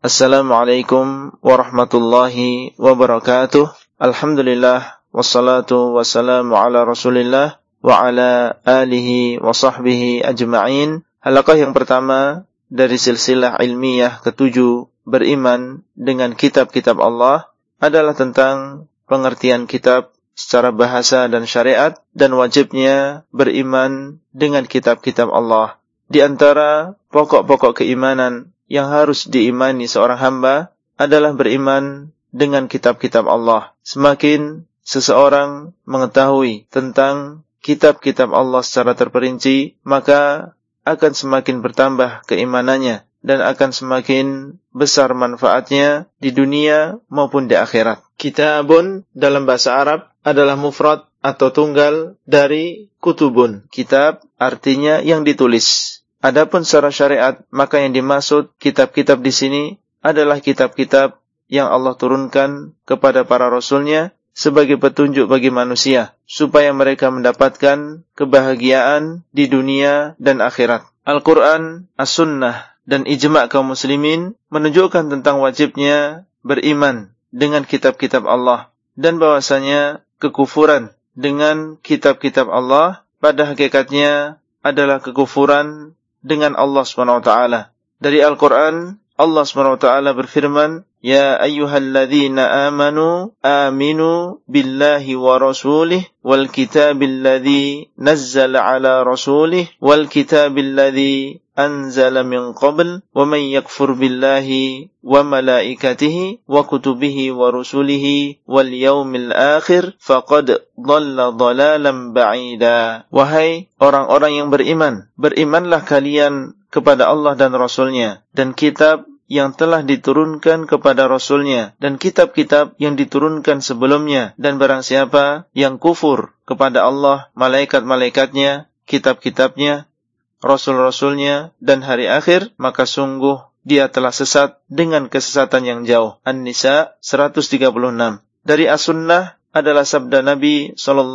Assalamualaikum warahmatullahi wabarakatuh. Alhamdulillah, wassalatu wassalamu ala Rasulillah wa ala alihi wa sahbihi ajma'in. Halaqah yang pertama dari silsilah ilmiah ketujuh, beriman dengan kitab-kitab Allah, adalah tentang pengertian kitab secara bahasa dan syariat, dan wajibnya beriman dengan kitab-kitab Allah. Di antara pokok-pokok keimanan yang harus diimani seorang hamba adalah beriman dengan kitab-kitab Allah. Semakin seseorang mengetahui tentang kitab-kitab Allah secara terperinci, maka akan semakin bertambah keimanannya dan akan semakin besar manfaatnya di dunia maupun di akhirat. Kitabun dalam bahasa Arab adalah mufrad atau tunggal dari kutubun. Kitab artinya yang ditulis. Adapun secara syariat, maka yang dimaksud kitab-kitab di sini adalah kitab-kitab yang Allah turunkan kepada para rasulnya sebagai petunjuk bagi manusia, supaya mereka mendapatkan kebahagiaan di dunia dan akhirat. Al-Quran, As-Sunnah, dan ijma' kaum muslimin menunjukkan tentang wajibnya beriman dengan kitab-kitab Allah, dan bahwasanya kekufuran dengan kitab-kitab Allah pada hakikatnya adalah kekufuran dengan Allah SWT. Dari Al-Quran, Allah SWT berfirman, Ya ayyuhalladzina amanu, aminu billahi wa rasulih, wal kitabil ladzi nazzala ala rasulih, wal kitabil ladzi anzala min qabl, wa man yakfur billahi wa malaikatihi wa kutubihi wa rusulihi wal yaumil akhir faqad dhalla dhalalan ba'ida. Wahai orang-orang yang beriman, berimanlah kalian kepada Allah dan Rasulnya, dan kitab yang telah diturunkan kepada Rasulnya, dan kitab-kitab yang diturunkan sebelumnya, dan barang siapa yang kufur kepada Allah, malaikat-malaikatnya, kitab-kitabnya, Rasul-Rasulnya, dan hari akhir, maka sungguh dia telah sesat dengan kesesatan yang jauh. An-Nisa 136. Dari As-Sunnah adalah sabda Nabi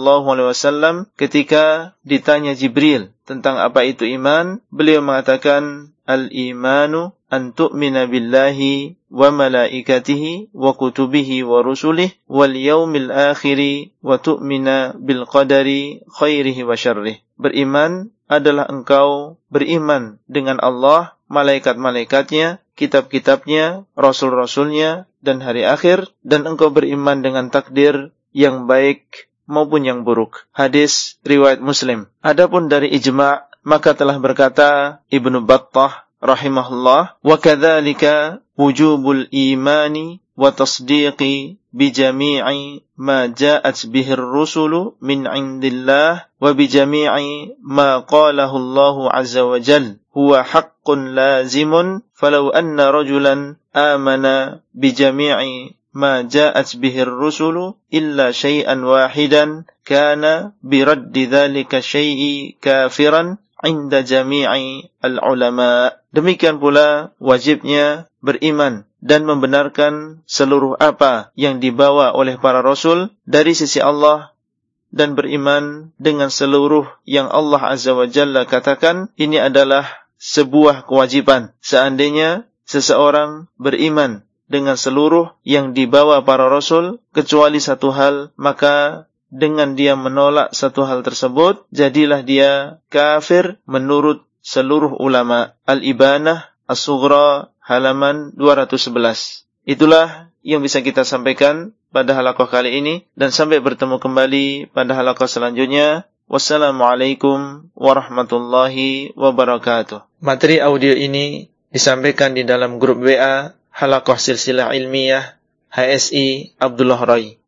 SAW ketika ditanya Jibril tentang apa itu iman. Beliau mengatakan, Al-imanu an tu'mina billahi wa malaikatihi wa kutubihi wa rusulih wal yaumil akhiri wa tu'mina bil qadari khairihi wa syarrih. Beriman adalah engkau beriman dengan Allah, malaikat-malaikatnya, kitab-kitabnya, rasul-rasulnya, dan hari akhir, dan engkau beriman dengan takdir yang baik maupun yang buruk. Hadis riwayat Muslim. Adapun dari ijma', maka telah berkata Ibnu Battah rahimahullah, wa kadzalika wujubul imani wa tasdiqi bi jami'i ma ja'at bihi ar-rusulu min 'indillah wa bi jami'i ma qalahu Allah 'azza wa jalla huwa haqqun lazimun falau anna rajulan amana bi jami'i ma ja'at bihi ar-rusulu illa syai'an wahidan kana bi raddi dzalika syai'i kafiran 'inda jami'i al-ulama. Demikian pula wajibnya beriman dan membenarkan seluruh apa yang dibawa oleh para rasul dari sisi Allah, dan beriman dengan seluruh yang Allah Azza wa Jalla katakan. Ini adalah sebuah kewajiban. Seandainya seseorang beriman dengan seluruh yang dibawa para rasul kecuali satu hal, maka dengan dia menolak satu hal tersebut, jadilah dia kafir menurut seluruh ulama. Al-Ibanah As-Sughra halaman 211. Itulah yang bisa kita sampaikan pada halaqah kali ini, dan sampai bertemu kembali pada halaqah selanjutnya. Wassalamualaikum warahmatullahi wabarakatuh. Materi audio ini disampaikan di dalam grup WA Halaqah Silsilah Ilmiah HSI Abdullah Rai.